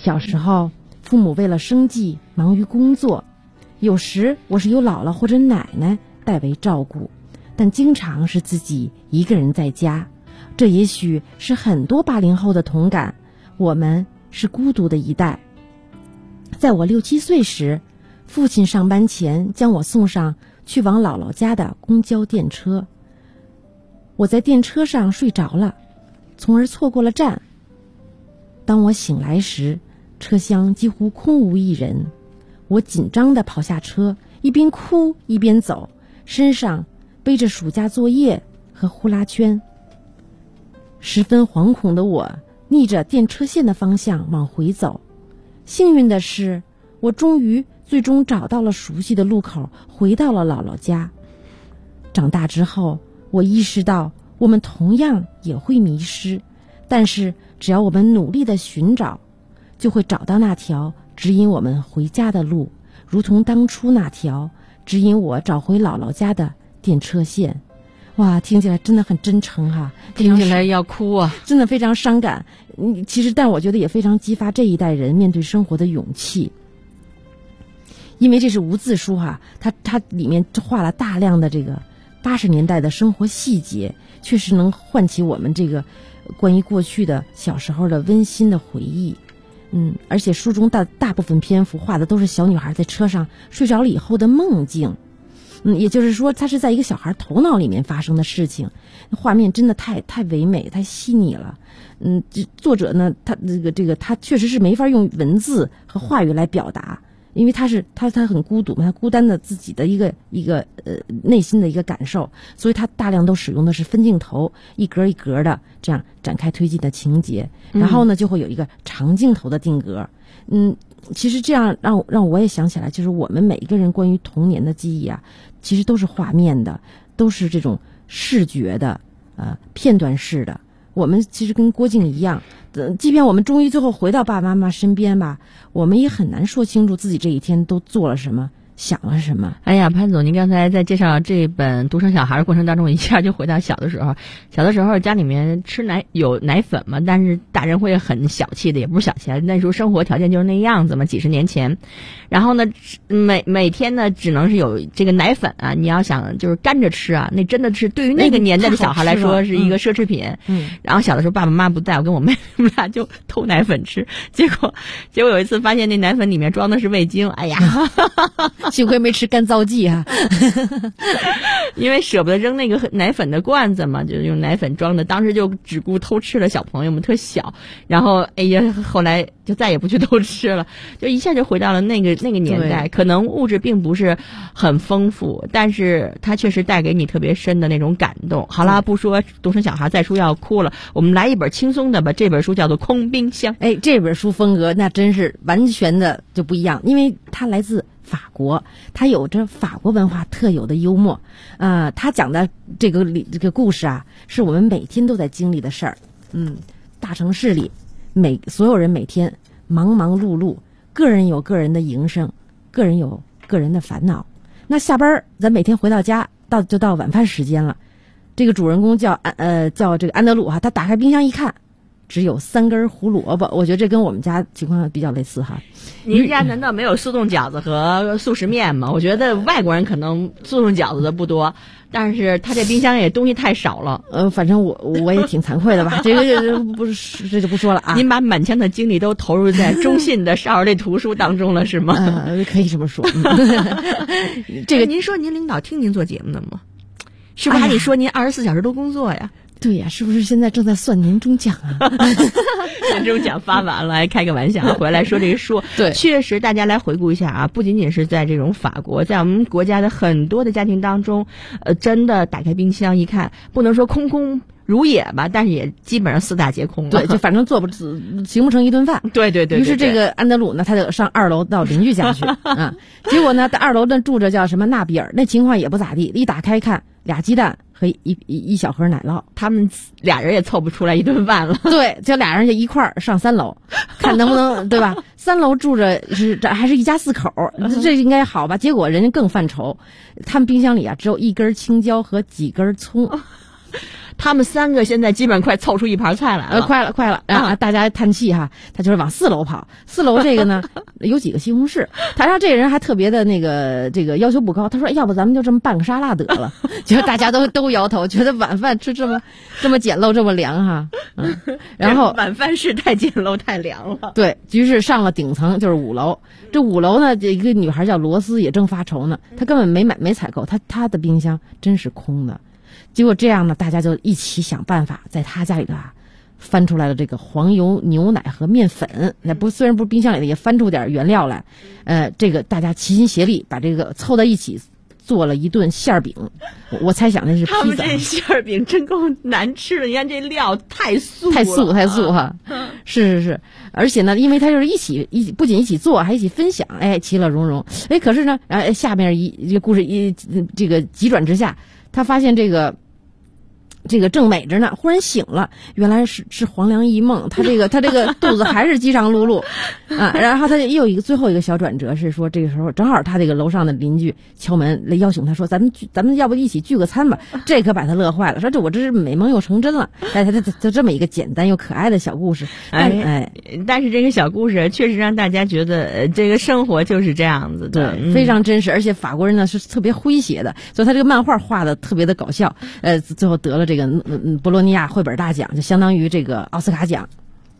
小时候，父母为了生计忙于工作，有时我是由姥姥或者奶奶代为照顾，但经常是自己一个人在家。这也许是很多80后的同感，我们是孤独的一代。在我6、7岁时，父亲上班前将我送上去往姥姥家的公交电车。我在电车上睡着了，从而错过了站。当我醒来时，车厢几乎空无一人。我紧张地跑下车，一边哭一边走，身上背着暑假作业和呼啦圈。十分惶恐的我逆着电车线的方向往回走。幸运的是，我最终找到了熟悉的路口，回到了姥姥家。长大之后，我意识到我们同样也会迷失，但是只要我们努力地寻找，就会找到那条指引我们回家的路，如同当初那条指引我找回姥姥家的电车线。哇，听起来真的很真诚哈， 听起来要哭啊， 真的非常伤感。其实但我觉得也非常激发这一代人面对生活的勇气。因为这是无字书哈，它里面画了大量的这个80年代的生活细节，确实能唤起我们这个关于过去的小时候的温馨的回忆。而且书中大部分篇幅画的都是小女孩在车上睡着了以后的梦境。也就是说，它是在一个小孩头脑里面发生的事情，画面真的太唯美、太细腻了。作者呢，他确实是没法用文字和话语来表达，因为他很孤独嘛，他孤单的自己的一个内心的一个感受，所以他大量都使用的是分镜头，一格一格的这样展开推进的情节，然后呢就会有一个长镜头的定格。其实这样让我也想起来，就是我们每一个人关于童年的记忆啊，其实都是画面的，都是这种视觉的片段式的。我们其实跟郭靖一样，即便我们终于最后回到爸爸妈妈身边吧，我们也很难说清楚自己这一天都做了什么，想了什么。 哎呀，潘总，您刚才在介绍这本独生小孩的过程当中，一下就回到小的时候。小的时候家里面有奶粉嘛，但是大人会很小气的，也不是小气，那时候生活条件就是那样子嘛，几十年前。然后呢，每天呢只能是有这个奶粉啊，你要想就是干着吃啊，那真的是对于那个年代的小孩来说是一个奢侈品。然后小的时候爸爸妈妈不在，我跟我妹我们俩就偷奶粉吃，结果有一次发现那奶粉里面装的是味精，哎呀。 幸亏没吃干燥剂啊， 因为舍不得扔那个奶粉的罐子嘛，就是用奶粉装的。当时就只顾偷吃了，小朋友们特小，然后哎呀，后来就再也不去偷吃了，就一下就回到了那个年代。可能物质并不是很丰富，但是它确实带给你特别深的那种感动。好啦，不说独生小孩再说要哭了，我们来一本轻松的吧。这本书叫做《空冰箱》。 这本书风格那真是完全的就不一样，因为它来自法国，它有着法国文化特有的幽默。他讲的这个故事啊，是我们每天都在经历的事儿。大城市里所有人每天忙忙碌碌，个人有个人的营生，个人有个人的烦恼。那下班咱每天回到家就到晚饭时间了。这个主人公叫这个安德鲁哈，他打开冰箱一看，只有3根胡萝卜。我觉得这跟我们家情况比较类似哈。 您家难道没有速冻饺子和速食面吗？我觉得外国人可能速冻饺子的不多，但是他这冰箱也东西太少了。 反正我也挺惭愧的吧。这就不说了啊。 您把满腔的精力都投入在中信的少儿类图书当中了是吗？ 可以这么说。 这个您说您领导听您做节目呢吗？是不是还得说您24小时都工作呀？ 对呀，是不是现在正在算年终奖啊？ 年终奖发完了，还开个玩笑，回来说这个书。 对， 确实大家来回顾一下啊，不仅仅是在这种法国，在我们国家的很多的家庭当中，真的打开冰箱一看，不能说空空如也吧，但是也基本上4大皆空了。 对，就反正行不成一顿饭。 对。 于是这个安德鲁呢，他就上2楼到邻居家去啊。结果呢，在2楼呢住着叫什么纳比尔，那情况也不咋地。一打开看，2鸡蛋和一小盒奶酪， 他们俩人也凑不出来一顿饭了。 对，就俩人就一块儿上3楼，看能不能对吧？3楼住着这还是一家4口，这应该好吧？结果人家更犯愁，他们冰箱里啊只有1根青椒和几根葱。 他们3个现在基本快凑出一盘菜来了。 快了啊！大家叹气哈，他就是往4楼跑。4楼这个呢有几个西红柿，他让这个人还特别的这个要求不高，他说要不咱们就这么拌个沙拉得了。结果大家都摇头，觉得晚饭吃这么简陋这么凉哈。然后晚饭是太简陋太凉了。 对，于是上了顶层就是5楼。这5楼呢，这一个女孩叫罗斯也正发愁呢，她根本没采购，她的冰箱真是空的。结果这样呢，大家就一起想办法，在她家里头翻出来了这个黄油、牛奶和面粉。虽然不是冰箱里的，也翻出点原料来。这个大家齐心协力把这个凑在一起，做了一顿馅儿饼。我猜想那是披萨。 他们这馅儿饼真够难吃的，你看这料太素哈。是，而且呢，因为他就是不仅一起做，还一起分享，其乐融融。可是呢，下面这个故事这个急转直下，他发现这个正美着呢，忽然醒了，原来是黄粱一梦，他这个肚子还是饥肠辘辘啊。然后他也有最后一个小转折是说，这个时候正好他这个楼上的邻居敲门来邀请他说，咱们要不一起聚个餐吧？这可把他乐坏了，说我这是美梦又成真了。他这么一个简单又可爱的小故事。 但是这个小故事确实让大家觉得这个生活就是这样子的， 对，非常真实。而且法国人呢是特别诙谐的，所以他这个漫画画的特别的搞笑。最后得了这个博洛尼亚绘本大奖，就相当于这个奥斯卡奖。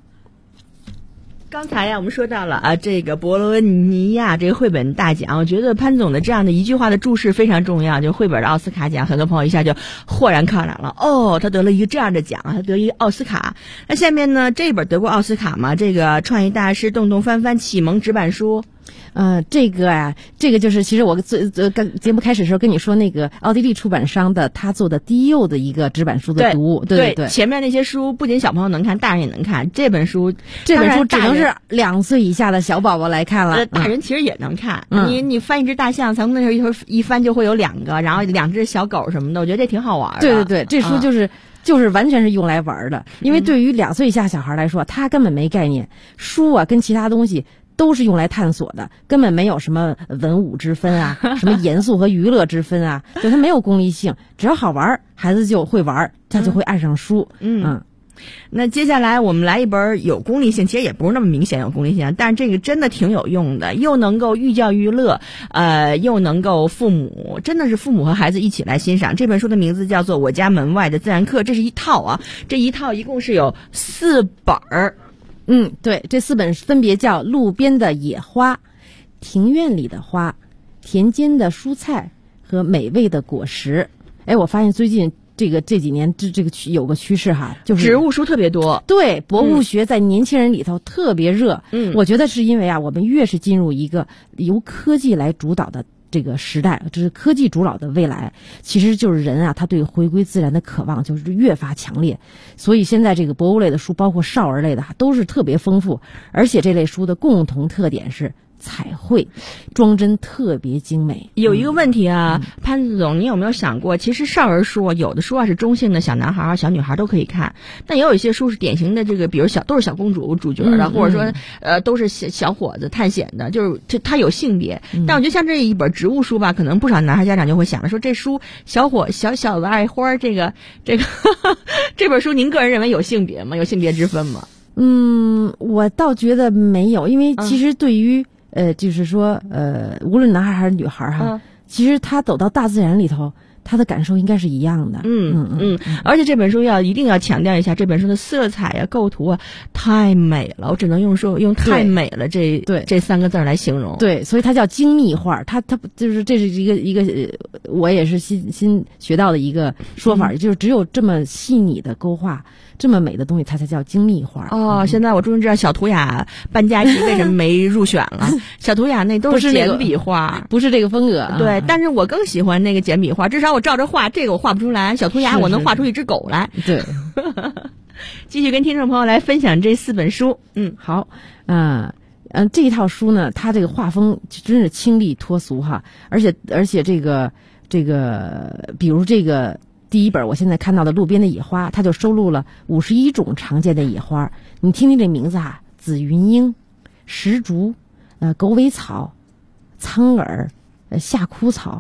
刚才呀，我们说到了这个博洛尼亚这个绘本大奖，我觉得潘总的这样的一句话的注释非常重要，就绘本的奥斯卡奖，很多朋友一下就豁然开朗了。他得了一个这样的奖，他得一个奥斯卡。那下面呢，这本得过奥斯卡吗？这个创意大师动动翻翻启蒙纸板书。 这个就是其实我刚节目开始的时候跟你说那个奥地利出版商的他做的第幼的一个纸板书的读物，对， 前面那些书不仅小朋友能看，大人也能看。这本书只能是2岁以下的小宝宝来看了， 大人其实也能看。你翻一只大象，从那时候一翻就会有2个，然后2只小狗什么的，我觉得这挺好玩的。 对，这书就是完全是用来玩的，因为对于2岁以下小孩来说，他根本没概念，书跟其他东西都是用来探索的，根本没有什么文武之分啊，什么严肃和娱乐之分啊，就它没有功利性，只要好玩，孩子就会玩，他就会爱上书。 那接下来我们来一本有功利性，其实也不是那么明显有功利性，但是这个真的挺有用的，又能够寓教于乐，又能够真的是父母和孩子一起来欣赏。这本书的名字叫做《我家门外的自然课》，这是一套啊，这一套一共是有4本儿。 对，这4本分别叫路边的野花、庭院里的花、田间的蔬菜和美味的果实。我发现最近这几年这个有个趋势哈，就是植物书特别多。 对，博物学在年轻人里头特别热。我觉得是因为我们越是进入一个由科技来主导的这个时代，这是科技主导的未来，其实就是人他对回归自然的渴望就是越发强烈。所以现在这个博物类的书，包括少儿类的都是特别丰富，而且这类书的共同特点是彩绘装帧特别精美。 有一个问题潘子总，你有没有想过，其实少儿书有的书是中性的，小男孩小女孩都可以看，但也有一些书是典型的这个，比如都是小公主主角的，或者说都是小伙子探险的，就是它有性别。但我觉得像这一本植物书吧，可能不少男孩家长就会想了，说这书小的爱花，这这本书您个人认为有性别吗？有性别之分吗？ 我倒觉得没有，因为其实对于就是说无论男孩还是女孩其实他走到大自然里头，他的感受应该是一样的。 而且这本书一定要强调一下，这本书的色彩构图太美了，我只能用太美了这3个字来形容。 对，所以它叫精密画，它就是这是一个我也是新学到的一个说法，就是只有这么细腻的勾画，这么美的东西，它才叫精密画。 现在我终于知道小图雅颁佳琪为什么没入选了。小图雅那都是简笔画， 不是这个风格。 对，但是我更喜欢那个简笔画，至少我照着画，这个我画不出来。小图雅我能画出一只狗来。 对， 继续跟听众朋友来分享这4本书。 好，这一套书呢，它这个画风真是清丽脱俗哈，而且这个，比如这个第一本我现在看到的《路边的野花》，它就收录了51种常见的野花。你听听这名字紫云英、石竹、狗尾草、苍耳、夏枯草、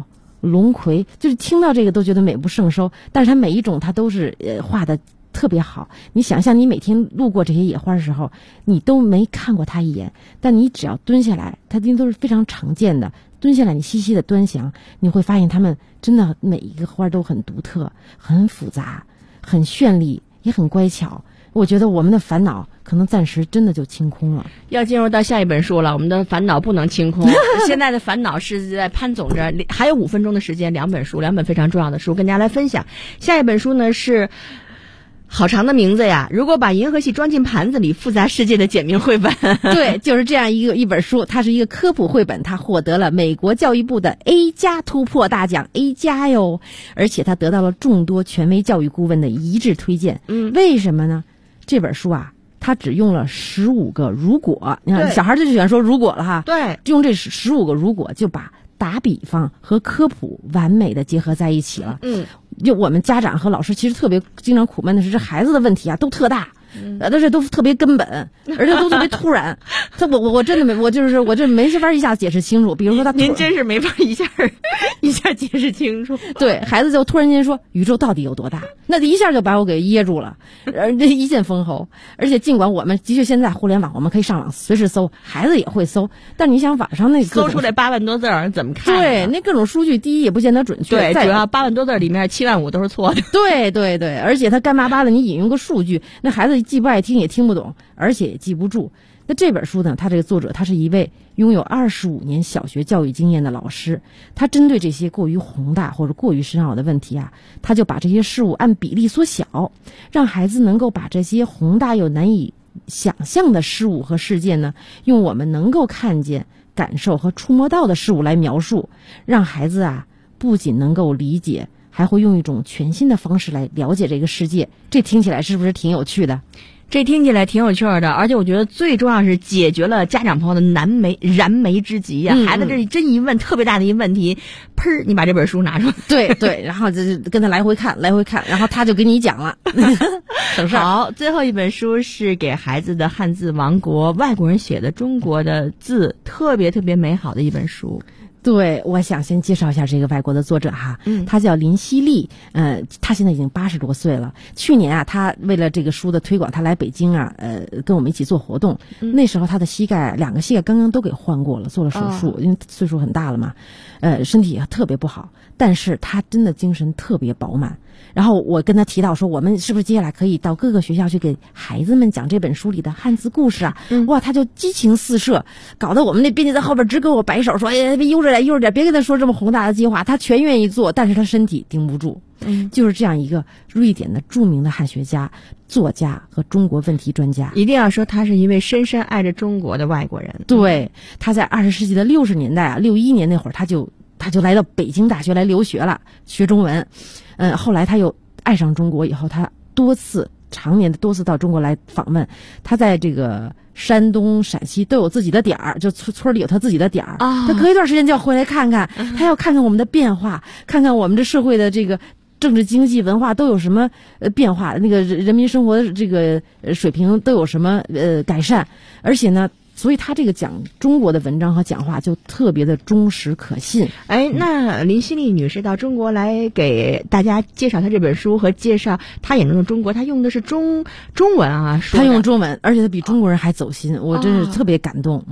龙葵，就是听到这个都觉得美不胜收。但是它每一种它都是画的特别好。你想象你每天路过这些野花的时候，你都没看过它一眼，但你只要蹲下来，它都是非常常见的。蹲下来，你细细的端详，你会发现它们真的每一个花都很独特、很复杂、很绚丽，也很乖巧。我觉得我们的烦恼可能暂时真的就清空了。 要进入到下一本书了，我们的烦恼不能清空。现在的烦恼是在潘总这儿，还有5分钟的时间，2本书，2本非常重要的书跟大家来分享。下一本书呢是好长的名字呀！如果把银河系装进盘子里，复杂世界的简明绘本。 对，就是这样一本书，它是一个科普绘本，它获得了美国教育部的 A+ 突破大奖 A+ 哟，而且它得到了众多权威教育顾问的一致推荐。为什么呢？这本书啊，它只用了15个如果，你看小孩就喜欢说如果了哈。 对， 用这15个如果就把打比方和科普完美的结合在一起了。就我们家长和老师其实特别经常苦闷的是，这孩子的问题啊都特大，但是都特别根本，而且都特别突然。我真的没，我这没法一下解释清楚。比如说您真是没法一下解释清楚。 对，孩子就突然间说宇宙到底有多大，那一下就把我给噎住了，这一剑封喉。而且尽管我们的确现在互联网我们可以上网随时搜，孩子也会搜，但你想网上那搜出来8万多字怎么看？ 对，那各种数据第一也不见得准确， 对，主要8万多字里面7.5万都是错的。 对，而且他干巴巴的，你引用个数据，那孩子既不爱听也听不懂，而且也记不住。那这本书呢，他这个作者他是一位拥有25年小学教育经验的老师，他针对这些过于宏大或者过于深奥的问题啊，他就把这些事物按比例缩小，让孩子能够把这些宏大又难以想象的事物和事件呢，用我们能够看见、感受和触摸到的事物来描述，让孩子啊不仅能够理解，还会用一种全新的方式来了解这个世界。这听起来是不是挺有趣的？ 这听起来挺有趣的，而且我觉得最重要是解决了家长朋友的燃眉之急呀。孩子这真一问特别大的一问题，砰，你把这本书拿出来， 对，然后就跟他来回看，然后他就给你讲了，省事儿。 好，最后一本书是给孩子的汉字王国，外国人写的中国的字，特别特别美好的一本书。 对，我想先介绍一下这个外国的作者哈，他叫林希利，他现在已经80多岁了。去年啊，他为了这个书的推广，他来北京啊，跟我们一起做活动。那时候他的2个膝盖刚刚都给换过了，做了手术，因为岁数很大了嘛，身体也特别不好，但是他真的精神特别饱满。然后我跟他提到说，我们是不是接下来可以到各个学校去给孩子们讲这本书里的汉字故事啊？哇，他就激情四射，搞得我们那编辑在后边直给我摆手说：“哎，悠着点，别跟他说这么宏大的计划。”他全愿意做，但是他身体顶不住。就是这样一个瑞典的著名的汉学家、作家和中国问题专家。 一定要说他是一位深深爱着中国的外国人。 对，他在20世纪的60年代啊，61年那会儿他就来到北京大学来留学了，学中文。后来他又爱上中国以后，他常年的多次到中国来访问。他在这个山东、陕西都有自己的点儿，就村里有他自己的点儿。他隔一段时间就要回来看看，他要看看我们的变化，看看我们这社会的这个政治、经济、文化都有什么变化，那个人民生活的这个水平都有什么改善。而且呢，所以他这个讲中国的文章和讲话就特别的忠实可信。 那林希利女士到中国来给大家介绍她这本书和介绍她眼中的中国，她用的是中文啊， 她用中文，而且她比中国人还走心，我真是特别感动。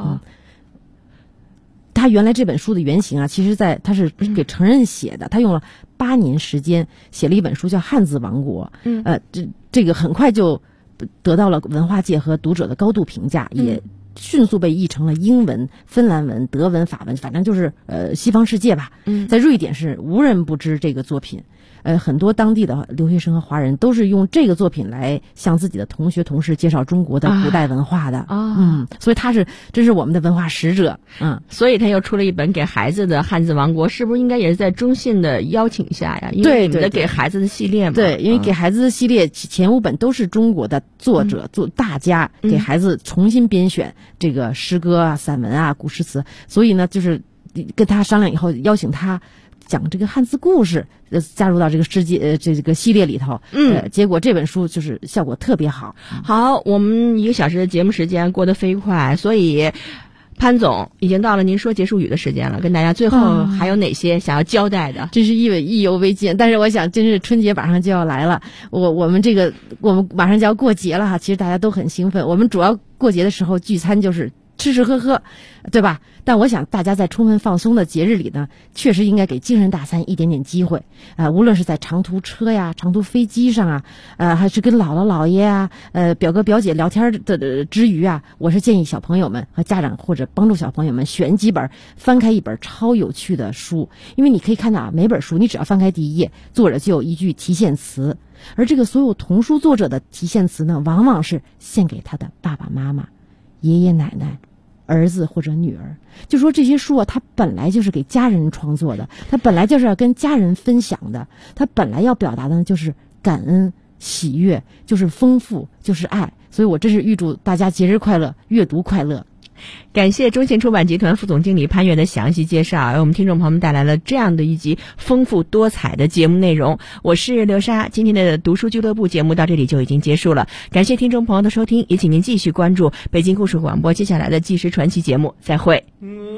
他原来这本书的原型啊，其实他是给成人写的，他用了8年时间写了一本书叫《汉字王国》。这个很快就得到了文化界和读者的高度评价，也迅速被译成了英文、芬兰文、德文、法文，反正就是西方世界吧。在瑞典是无人不知这个作品。很多当地的留学生和华人都是用这个作品来向自己的同学同事介绍中国的古代文化的。所以真是我们的文化使者。 所以他又出了一本给孩子的汉字王国，是不是应该也是在中信的邀请下呀？因为你们的给孩子的系列嘛。 对，因为给孩子的系列前5本都是中国的作者做大家给孩子重新编选这个诗歌啊、散文啊、古诗词，所以呢，就是跟他商量以后，邀请他讲这个汉字故事，加入到这个这个系列里头。结果这本书就是效果特别好。 好，我们1个小时的节目时间过得飞快，所以潘总，已经到了您说结束语的时间了，跟大家最后还有哪些想要交代的？ 真是意犹未尽。但是我想，真是春节马上就要来了，我们马上就要过节了哈。其实大家都很兴奋，我们主要过节的时候聚餐就是吃吃喝喝，对吧？但我想大家在充分放松的节日里呢，确实应该给精神大餐一点点机会无论是在长途车呀、长途飞机上啊，还是跟姥姥姥爷啊、表哥表姐聊天的之余啊，我是建议小朋友们和家长或者帮助小朋友们选几本，翻开一本超有趣的书，因为你可以看到啊，每本书你只要翻开第一页，作者就有一句题献词，而这个所有童书作者的题献词呢，往往是献给他的爸爸妈妈、爷爷奶奶、儿子或者女儿。就说这些书啊，它本来就是给家人创作的，它本来就是要跟家人分享的，它本来要表达的呢就是感恩、喜悦，就是丰富，就是爱。所以我真是预祝大家节日快乐，阅读快乐。 感谢中信出版集团副总经理潘越的详细介绍，为我们听众朋友们带来了这样的一集丰富多彩的节目内容。我是刘莎，今天的读书俱乐部节目到这里就已经结束了，感谢听众朋友的收听，也请您继续关注北京故事广播接下来的纪实传奇节目，再会。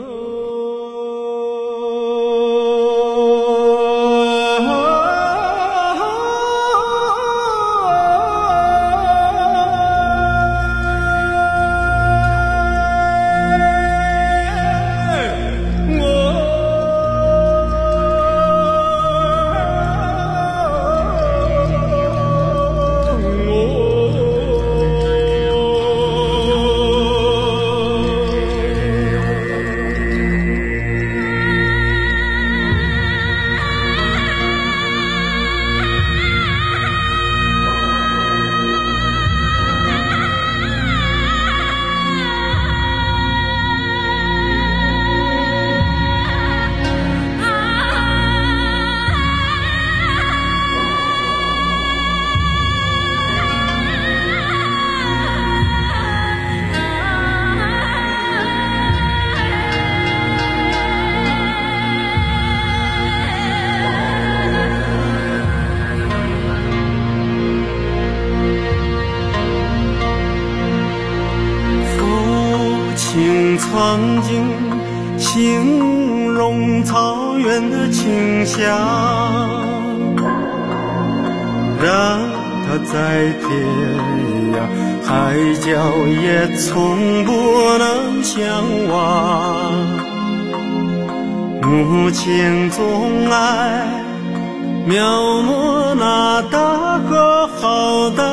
曾经形容草原的清香，让它在天涯海角也从不能相忘。母亲总爱描摹那大河浩荡，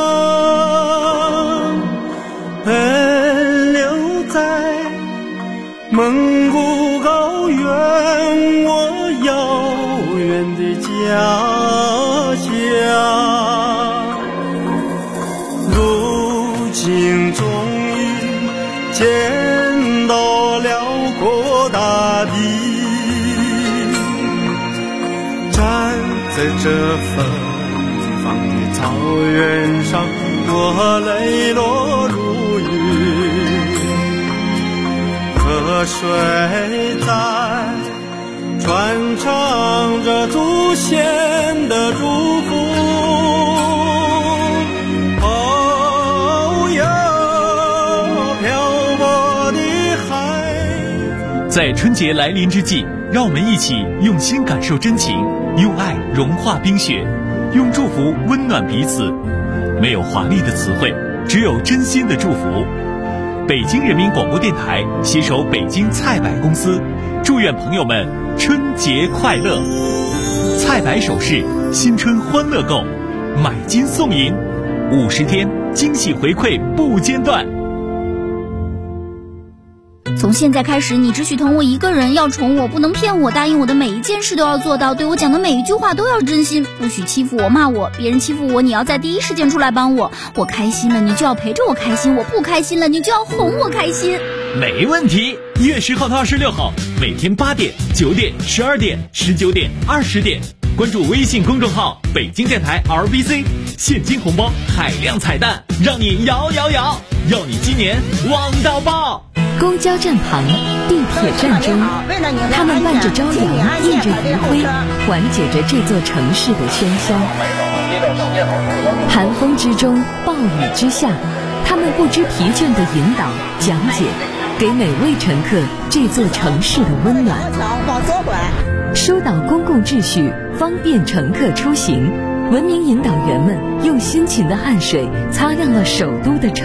奔流在蒙古高原，我遥远的家乡。如今终于见到辽阔大地，站在这芬芳的草原上，我泪落如雨。河水在传唱着祖先的祝福，哦哟，漂泊的海。 在春节来临之际，让我们一起用心感受真情，用爱融化冰雪，用祝福温暖彼此。没有华丽的词汇，只有真心的祝福。北京人民广播电台携手北京菜百公司，祝愿朋友们春节快乐。菜百首饰新春欢乐购，买金送银，50天惊喜回馈不间断。 从现在开始，你只许疼我一个人，要宠我，不能骗我，答应我的每一件事都要做到，对我讲的每一句话都要真心，不许欺负我、骂我，别人欺负我，你要在第一时间出来帮我。我开心了，你就要陪着我开心；我不开心了，你就要哄我开心。 没问题。1月10号到26号，每天8点、9点、12点、19点、20点，关注微信公众号北京电台 RBC， 现金红包海量彩蛋，让你摇摇摇，要你今年旺到爆。 公交站旁，地铁站中，他们伴着朝阳，映着余晖，缓解着这座城市的喧嚣。寒风之中，暴雨之下，他们不知疲倦地引导、讲解， 给每位乘客这座城市的温暖。 往左拐， 疏导公共秩序，方便乘客出行。文明引导员们用辛勤的汗水擦亮了首都的城